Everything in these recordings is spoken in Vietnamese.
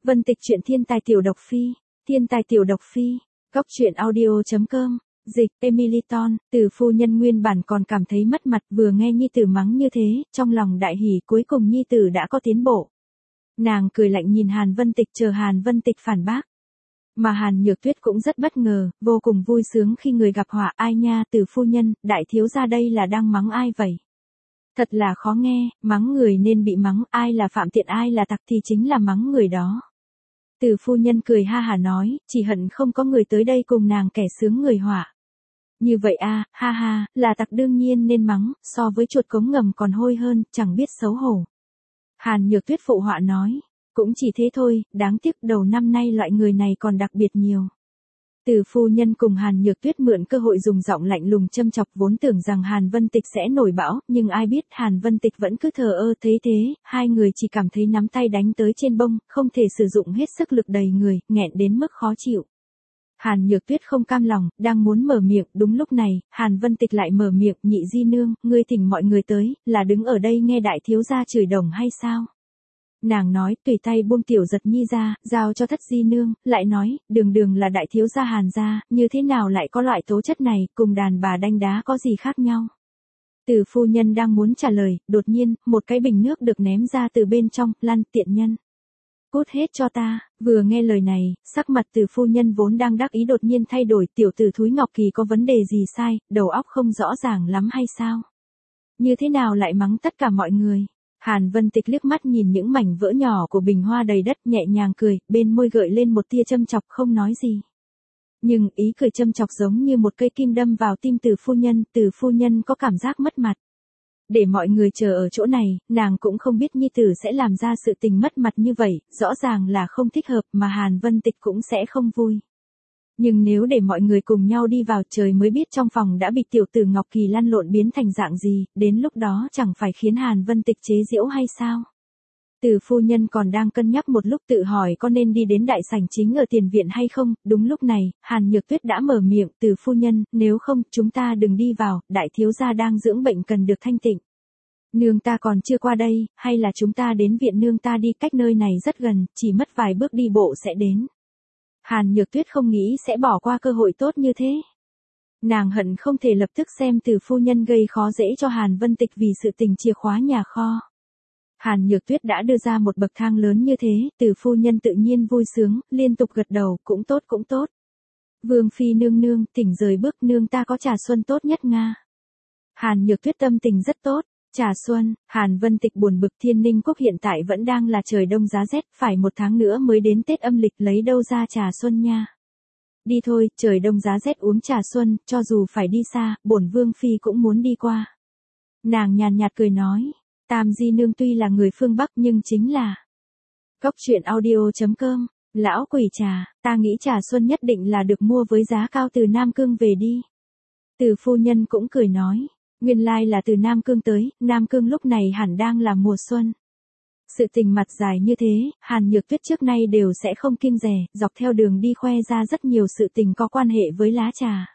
Vân Tịch truyện thiên tài tiểu độc phi, thiên tài tiểu độc phi, góc truyện audio.com, dịch, Emily Ton, Từ phu nhân nguyên bản còn cảm thấy mất mặt vừa nghe nhi tử mắng như thế, trong lòng đại hỉ cuối cùng nhi tử đã có tiến bộ. Nàng cười lạnh nhìn Hàn Vân Tịch chờ Hàn Vân Tịch phản bác. Mà Hàn Nhược Tuyết cũng rất bất ngờ, vô cùng vui sướng khi người gặp họa ai nha Từ phu nhân, đại thiếu gia đây là đang mắng ai vậy? Thật là khó nghe, mắng người nên bị mắng, ai là phạm tiện ai là tặc thì chính là mắng người đó. Từ phu nhân cười ha hả nói, chỉ hận không có người tới đây cùng nàng kẻ sướng người họa. Như vậy a, ha ha, là tặc đương nhiên nên mắng, so với chuột cống ngầm còn hôi hơn, chẳng biết xấu hổ. Hàn Nhược Tuyết phụ họa nói, cũng chỉ thế thôi, đáng tiếc đầu năm nay loại người này còn đặc biệt nhiều. Từ phu nhân cùng Hàn Nhược Tuyết mượn cơ hội dùng giọng lạnh lùng châm chọc vốn tưởng rằng Hàn Vân Tịch sẽ nổi bão, nhưng ai biết Hàn Vân Tịch vẫn cứ thờ ơ thế thế, hai người chỉ cảm thấy nắm tay đánh tới trên bông, không thể sử dụng hết sức lực đầy người, nghẹn đến mức khó chịu. Hàn Nhược Tuyết không cam lòng, đang muốn mở miệng, đúng lúc này, Hàn Vân Tịch lại mở miệng, nhị di nương, ngươi thỉnh mọi người tới, là đứng ở đây nghe đại thiếu gia chửi đồng hay sao? Nàng nói, tùy tay buông Tiểu Giật Nhi ra, giao cho thất di nương, lại nói, đường là đại thiếu gia Hàn gia, như thế nào lại có loại tố chất này, cùng đàn bà đanh đá có gì khác nhau? Từ phu nhân đang muốn trả lời, đột nhiên, một cái bình nước được ném ra từ bên trong, lăn tiện nhân. Cút hết cho ta, vừa nghe lời này, sắc mặt Từ phu nhân vốn đang đắc ý đột nhiên thay đổi, tiểu tử thúi Ngọc Kỳ có vấn đề gì sai, đầu óc không rõ ràng lắm hay sao? Như thế nào lại mắng tất cả mọi người? Hàn Vân Tịch liếc mắt nhìn những mảnh vỡ nhỏ của bình hoa đầy đất nhẹ nhàng cười, bên môi gợi lên một tia châm chọc không nói gì. Nhưng ý cười châm chọc giống như một cây kim đâm vào tim Từ phu nhân có cảm giác mất mặt. Để mọi người chờ ở chỗ này, nàng cũng không biết nhi tử sẽ làm ra sự tình mất mặt như vậy, rõ ràng là không thích hợp mà Hàn Vân Tịch cũng sẽ không vui. Nhưng nếu để mọi người cùng nhau đi vào trời mới biết trong phòng đã bị tiểu tử Ngọc Kỳ lăn lộn biến thành dạng gì, đến lúc đó chẳng phải khiến Hàn Vân Tịch chế giễu hay sao? Từ phu nhân còn đang cân nhắc một lúc tự hỏi có nên đi đến đại sảnh chính ở tiền viện hay không, đúng lúc này, Hàn Nhược Tuyết đã mở miệng, Từ phu nhân, nếu không, chúng ta đừng đi vào, đại thiếu gia đang dưỡng bệnh cần được thanh tịnh. Nương ta còn chưa qua đây, hay là chúng ta đến viện nương ta đi, cách nơi này rất gần, chỉ mất vài bước đi bộ sẽ đến. Hàn Nhược Tuyết không nghĩ sẽ bỏ qua cơ hội tốt như thế. Nàng hận không thể lập tức xem Từ phu nhân gây khó dễ cho Hàn Vân Tịch vì sự tình chìa khóa nhà kho. Hàn Nhược Tuyết đã đưa ra một bậc thang lớn như thế, Từ phu nhân tự nhiên vui sướng, liên tục gật đầu, cũng tốt cũng tốt. Vương phi nương nương, thỉnh rời bước, nương ta có trà xuân tốt nhất Nga. Hàn Nhược Tuyết tâm tình rất tốt. Trà xuân, Hàn Vân Tịch buồn bực Thiên Ninh Quốc hiện tại vẫn đang là trời đông giá rét, phải 1 tháng nữa mới đến Tết âm lịch lấy đâu ra trà xuân nha. Đi thôi, trời đông giá rét uống trà xuân, cho dù phải đi xa, bổn Vương Phi cũng muốn đi qua. Nàng nhàn nhạt cười nói, Tam Di Nương tuy là người phương Bắc nhưng chính là góc truyện audio.com, lão quỷ trà, ta nghĩ trà xuân nhất định là được mua với giá cao từ Nam Cương về đi. Từ phu nhân cũng cười nói. Nguyên lai là từ Nam Cương tới, Nam Cương lúc này hẳn đang là mùa xuân. Sự tình mặt dài như thế, Hàn Nhược Tuyết trước nay đều sẽ không kiêng dè, dọc theo đường đi khoe ra rất nhiều sự tình có quan hệ với lá trà.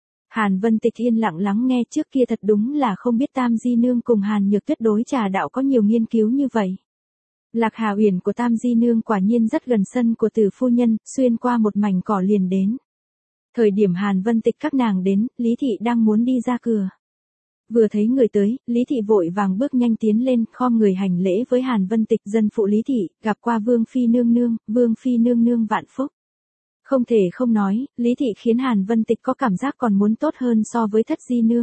Hàn Vân Tịch yên lặng lắng nghe, trước kia thật đúng là không biết Tam Di Nương cùng Hàn Nhược Tuyết đối trà đạo có nhiều nghiên cứu như vậy. Lạc Hà Uyển của Tam Di Nương quả nhiên rất gần sân của Từ phu nhân, xuyên qua một mảnh cỏ liền đến. Thời điểm Hàn Vân Tịch các nàng đến, Lý Thị đang muốn đi ra cửa. Vừa thấy người tới, Lý Thị vội vàng bước nhanh tiến lên, khom người hành lễ với Hàn Vân Tịch, dân phụ Lý Thị, gặp qua Vương Phi nương nương vạn phúc. Không thể không nói, Lý Thị khiến Hàn Vân Tịch có cảm giác còn muốn tốt hơn so với thất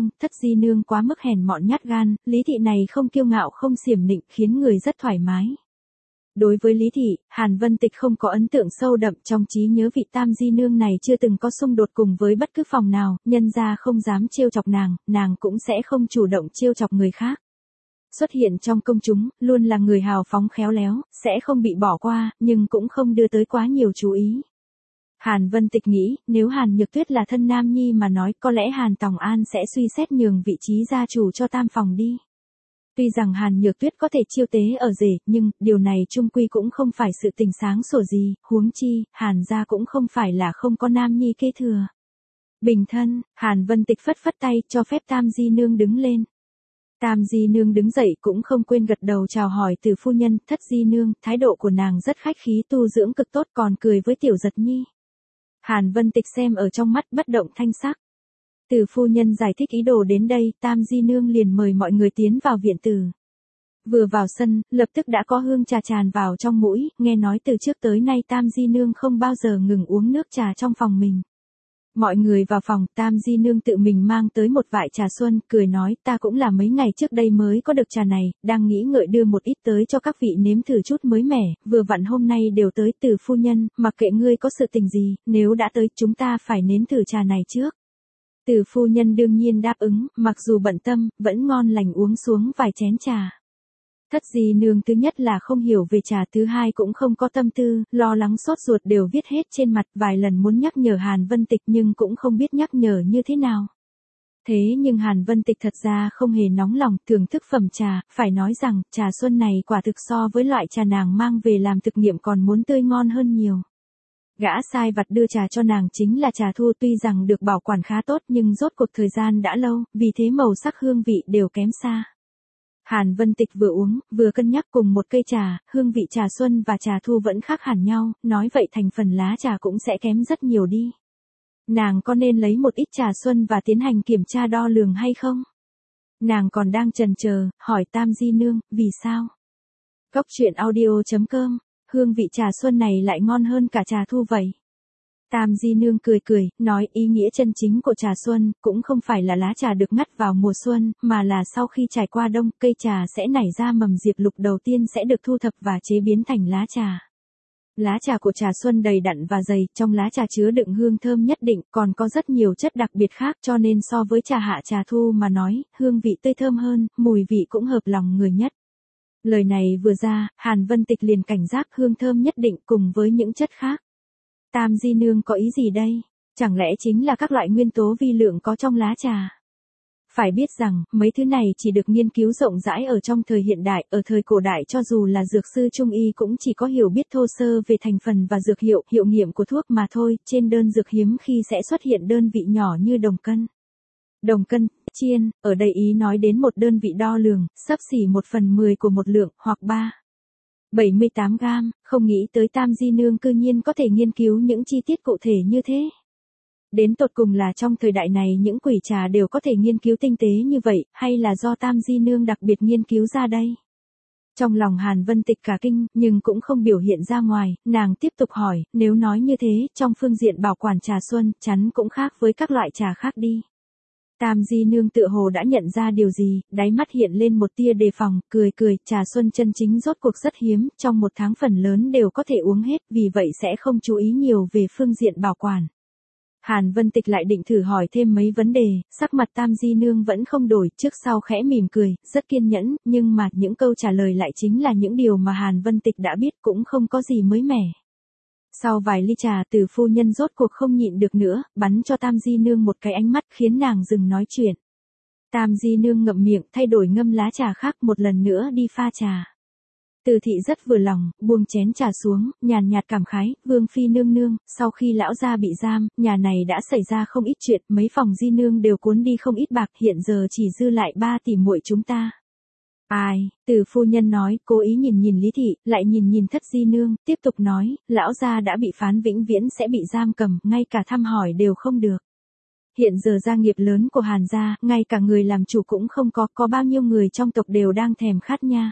di nương quá mức hèn mọn nhát gan, Lý Thị này không kiêu ngạo không xiểm nịnh khiến người rất thoải mái. Đối với Lý Thị, Hàn Vân Tịch không có ấn tượng sâu đậm, trong trí nhớ vị Tam Di Nương này chưa từng có xung đột cùng với bất cứ phòng nào, nhân ra không dám trêu chọc nàng cũng sẽ không chủ động trêu chọc người khác. Xuất hiện trong công chúng, luôn là người hào phóng khéo léo, sẽ không bị bỏ qua, nhưng cũng không đưa tới quá nhiều chú ý. Hàn Vân Tịch nghĩ, nếu Hàn Nhược Tuyết là thân nam nhi mà nói, có lẽ Hàn Tòng An sẽ suy xét nhường vị trí gia chủ cho tam phòng đi. Tuy rằng Hàn Nhược Tuyết có thể chiêu tế ở rể, nhưng, điều này chung quy cũng không phải sự tình sáng sủa gì, huống chi, Hàn gia cũng không phải là không có nam nhi kế thừa. Bình thân, Hàn Vân Tịch phất phất tay, cho phép Tam Di Nương đứng lên. Tam Di Nương đứng dậy cũng không quên gật đầu chào hỏi Từ phu nhân, Thất Di Nương, thái độ của nàng rất khách khí, tu dưỡng cực tốt, còn cười với Tiểu Giật Nhi. Hàn Vân Tịch xem ở trong mắt bất động thanh sắc. Từ phu nhân giải thích ý đồ đến đây, Tam Di Nương liền mời mọi người tiến vào viện tử. Vừa vào sân, lập tức đã có hương trà tràn vào trong mũi, nghe nói từ trước tới nay Tam Di Nương không bao giờ ngừng uống nước trà trong phòng mình. Mọi người vào phòng, Tam Di Nương tự mình mang tới một vại trà xuân, cười nói, ta cũng là mấy ngày trước đây mới có được trà này, đang nghĩ ngợi đưa một ít tới cho các vị nếm thử chút mới mẻ, vừa vặn hôm nay đều tới. Từ phu nhân, mặc kệ ngươi có sự tình gì, nếu đã tới chúng ta phải nếm thử trà này trước. Từ phu nhân đương nhiên đáp ứng, mặc dù bận tâm, vẫn ngon lành uống xuống vài chén trà. Thất Di Nương thứ nhất là không hiểu về trà, thứ hai cũng không có tâm tư, lo lắng sốt ruột đều viết hết trên mặt, vài lần muốn nhắc nhở Hàn Vân Tịch nhưng cũng không biết nhắc nhở như thế nào. Thế nhưng Hàn Vân Tịch thật ra không hề nóng lòng thưởng thức phẩm trà, phải nói rằng trà xuân này quả thực so với loại trà nàng mang về làm thực nghiệm còn muốn tươi ngon hơn nhiều. Gã sai vặt đưa trà cho nàng chính là trà thu, tuy rằng được bảo quản khá tốt nhưng rốt cuộc thời gian đã lâu, vì thế màu sắc hương vị đều kém xa. Hàn Vân Tịch vừa uống, vừa cân nhắc cùng một cây trà, hương vị trà xuân và trà thu vẫn khác hẳn nhau, nói vậy thành phần lá trà cũng sẽ kém rất nhiều đi. Nàng có nên lấy một ít trà xuân và tiến hành kiểm tra đo lường hay không? Nàng còn đang chần chờ, hỏi Tam Di Nương, vì sao? Cốc truyện audio.com, hương vị trà xuân này lại ngon hơn cả trà thu vậy. Tam Di Nương cười cười, nói ý nghĩa chân chính của trà xuân, cũng không phải là lá trà được ngắt vào mùa xuân, mà là sau khi trải qua đông, cây trà sẽ nảy ra mầm diệp lục đầu tiên sẽ được thu thập và chế biến thành lá trà. Lá trà của trà xuân đầy đặn và dày, trong lá trà chứa đựng hương thơm nhất định, còn có rất nhiều chất đặc biệt khác, cho nên so với trà hạ trà thu mà nói, hương vị tươi thơm hơn, mùi vị cũng hợp lòng người nhất. Lời này vừa ra, Hàn Vân Tịch liền cảnh giác hương thơm nhất định cùng với những chất khác. Tam Di Nương có ý gì đây? Chẳng lẽ chính là các loại nguyên tố vi lượng có trong lá trà? Phải biết rằng, mấy thứ này chỉ được nghiên cứu rộng rãi ở trong thời hiện đại, ở thời cổ đại cho dù là dược sư trung y cũng chỉ có hiểu biết thô sơ về thành phần và dược hiệu, hiệu nghiệm của thuốc mà thôi, trên đơn dược hiếm khi sẽ xuất hiện đơn vị nhỏ như đồng cân. Đồng cân, chiên, ở đây ý nói đến một đơn vị đo lường, xấp xỉ 1/10 của một lượng, hoặc 78 gam, không nghĩ tới Tam Di Nương cư nhiên có thể nghiên cứu những chi tiết cụ thể như thế. Đến tột cùng là trong thời đại này những quỷ trà đều có thể nghiên cứu tinh tế như vậy, hay là do Tam Di Nương đặc biệt nghiên cứu ra đây? Trong lòng Hàn Vân Tịch cả kinh, nhưng cũng không biểu hiện ra ngoài, nàng tiếp tục hỏi, nếu nói như thế, trong phương diện bảo quản trà xuân, chắn cũng khác với các loại trà khác đi. Tam Di Nương tựa hồ đã nhận ra điều gì, đáy mắt hiện lên một tia đề phòng, cười cười, trà xuân chân chính rốt cuộc rất hiếm, trong một tháng phần lớn đều có thể uống hết, vì vậy sẽ không chú ý nhiều về phương diện bảo quản. Hàn Vân Tịch lại định thử hỏi thêm mấy vấn đề, sắc mặt Tam Di Nương vẫn không đổi, trước sau khẽ mỉm cười, rất kiên nhẫn, nhưng mà những câu trả lời lại chính là những điều mà Hàn Vân Tịch đã biết, cũng không có gì mới mẻ. Sau vài ly trà, Từ phu nhân rốt cuộc không nhịn được nữa, bắn cho Tam Di Nương một cái ánh mắt khiến nàng dừng nói chuyện. Tam Di Nương ngậm miệng, thay đổi ngâm lá trà khác, một lần nữa đi pha trà. Từ thị rất vừa lòng, buông chén trà xuống, nhàn nhạt cảm khái, Vương phi nương nương, sau khi lão gia bị giam, nhà này đã xảy ra không ít chuyện, mấy phòng Di Nương đều cuốn đi không ít bạc, hiện giờ chỉ dư lại 3 tỷ muội chúng ta. Ai? Từ phu nhân nói, cố ý nhìn nhìn Lý thị, lại nhìn nhìn Thất Di Nương, tiếp tục nói, lão gia đã bị phán vĩnh viễn sẽ bị giam cầm, ngay cả thăm hỏi đều không được. Hiện giờ gia nghiệp lớn của Hàn gia, ngay cả người làm chủ cũng không có bao nhiêu người trong tộc đều đang thèm khát nha.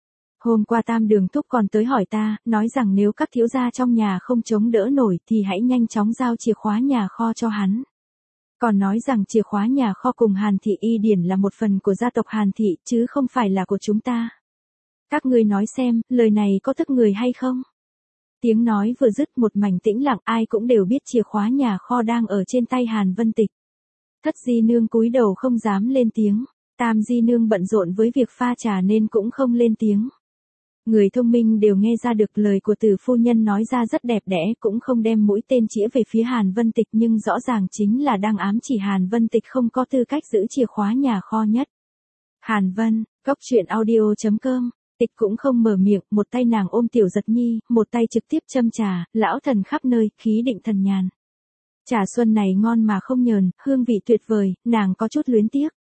Hôm qua Tam Đường Thúc còn tới hỏi ta, nói rằng nếu các thiếu gia trong nhà không chống đỡ nổi thì hãy nhanh chóng giao chìa khóa nhà kho cho hắn. Còn nói rằng chìa khóa nhà kho cùng Hàn thị y điển là một phần của gia tộc Hàn thị, chứ không phải là của chúng ta. Các ngươi nói xem, lời này có tức người hay không? Tiếng nói vừa dứt một mảnh tĩnh lặng, ai cũng đều biết chìa khóa nhà kho đang ở trên tay Hàn Vân Tịch. Thất Di Nương cúi đầu không dám lên tiếng, Tam Di Nương bận rộn với việc pha trà nên cũng không lên tiếng. Người thông minh đều nghe ra được lời của Từ phu nhân nói ra rất đẹp đẽ, cũng không đem mũi tên chĩa về phía Hàn Vân Tịch, nhưng rõ ràng chính là đang ám chỉ Hàn Vân Tịch không có tư cách giữ chìa khóa nhà kho nhất. Hàn Vân, cốc truyện audio.com, Tịch cũng không mở miệng, một tay nàng ôm Tiểu Giật Nhi, một tay trực tiếp châm trà, lão thần khắp nơi, khí định thần nhàn. Trà xuân này ngon mà không nhờn, hương vị tuyệt vời, nàng có chút luyến tiếc.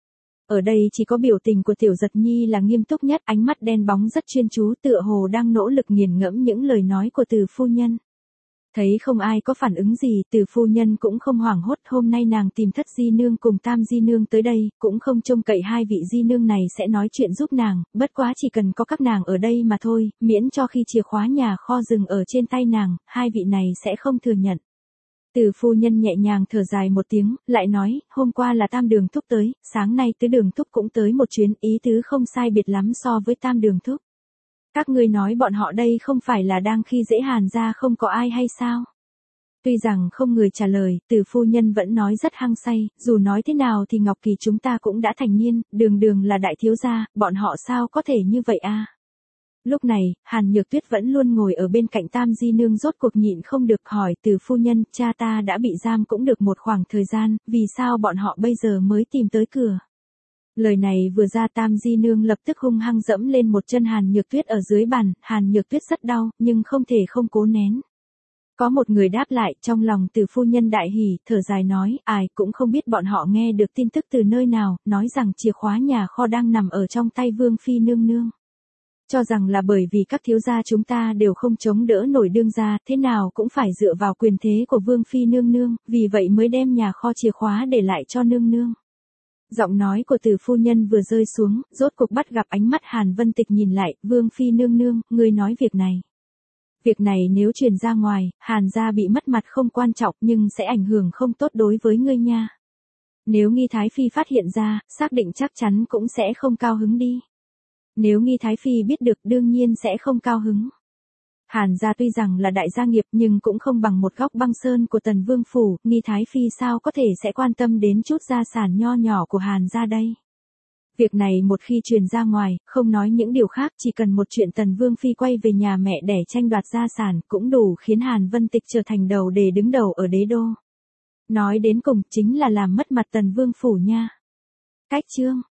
Ở đây chỉ có biểu tình của Tiểu Giật Nhi là nghiêm túc nhất, ánh mắt đen bóng rất chuyên chú tựa hồ đang nỗ lực nghiền ngẫm những lời nói của Từ phu nhân. Thấy không ai có phản ứng gì, Từ phu nhân cũng không hoảng hốt, hôm nay nàng tìm Thất di nương cùng Tam di nương tới đây, cũng không trông cậy hai vị di nương này sẽ nói chuyện giúp nàng, bất quá chỉ cần có các nàng ở đây mà thôi, miễn cho khi chìa khóa nhà kho dừng ở trên tay nàng, hai vị này sẽ không thừa nhận. Từ phu nhân nhẹ nhàng thở dài một tiếng, lại nói, hôm qua là Tam đường thúc tới, sáng nay Tứ đường thúc cũng tới một chuyến, ý tứ không sai biệt lắm so với Tam đường thúc. Các ngươi nói bọn họ đây không phải là đang khi dễ Hàn gia không có ai hay sao? Tuy rằng không người trả lời, Từ phu nhân vẫn nói rất hăng say, dù nói thế nào thì Ngọc Kỳ chúng ta cũng đã thành niên, đường đường là đại thiếu gia, bọn họ sao có thể như vậy a? Lúc này, Hàn Nhược Tuyết vẫn luôn ngồi ở bên cạnh Tam di nương rốt cuộc nhịn không được hỏi Từ phu nhân, cha ta đã bị giam cũng được một khoảng thời gian, vì sao bọn họ bây giờ mới tìm tới cửa? Lời này vừa ra Tam di nương lập tức hung hăng dẫm lên một chân Hàn Nhược Tuyết ở dưới bàn, Hàn Nhược Tuyết rất đau, nhưng không thể không cố nén. Có một người đáp lại, trong lòng Từ phu nhân đại hỉ, thở dài nói, ai cũng không biết bọn họ nghe được tin tức từ nơi nào, nói rằng chìa khóa nhà kho đang nằm ở trong tay Vương phi nương nương. Cho rằng là bởi vì các thiếu gia chúng ta đều không chống đỡ nổi đương gia, thế nào cũng phải dựa vào quyền thế của Vương phi nương nương, vì vậy mới đem nhà kho chìa khóa để lại cho nương nương. Giọng nói của Từ phu nhân vừa rơi xuống, rốt cuộc bắt gặp ánh mắt Hàn Vân Tịch nhìn lại, Vương phi nương nương, ngươi nói việc này. Việc này nếu truyền ra ngoài, Hàn gia bị mất mặt không quan trọng nhưng sẽ ảnh hưởng không tốt đối với ngươi nha. Nếu Nghi Thái Phi phát hiện ra, xác định chắc chắn cũng sẽ không cao hứng đi. Nếu Nghi Thái Phi biết được đương nhiên sẽ không cao hứng. Hàn gia tuy rằng là đại gia nghiệp nhưng cũng không bằng một góc băng sơn của Tần Vương Phủ, Nghi Thái Phi sao có thể sẽ quan tâm đến chút gia sản nho nhỏ của Hàn gia đây. Việc này một khi truyền ra ngoài, không nói những điều khác, chỉ cần một chuyện Tần Vương Phi quay về nhà mẹ để tranh đoạt gia sản cũng đủ khiến Hàn Vân Tịch trở thành đầu đề đứng đầu ở đế đô. Nói đến cùng chính là làm mất mặt Tần Vương Phủ nha. Cách chương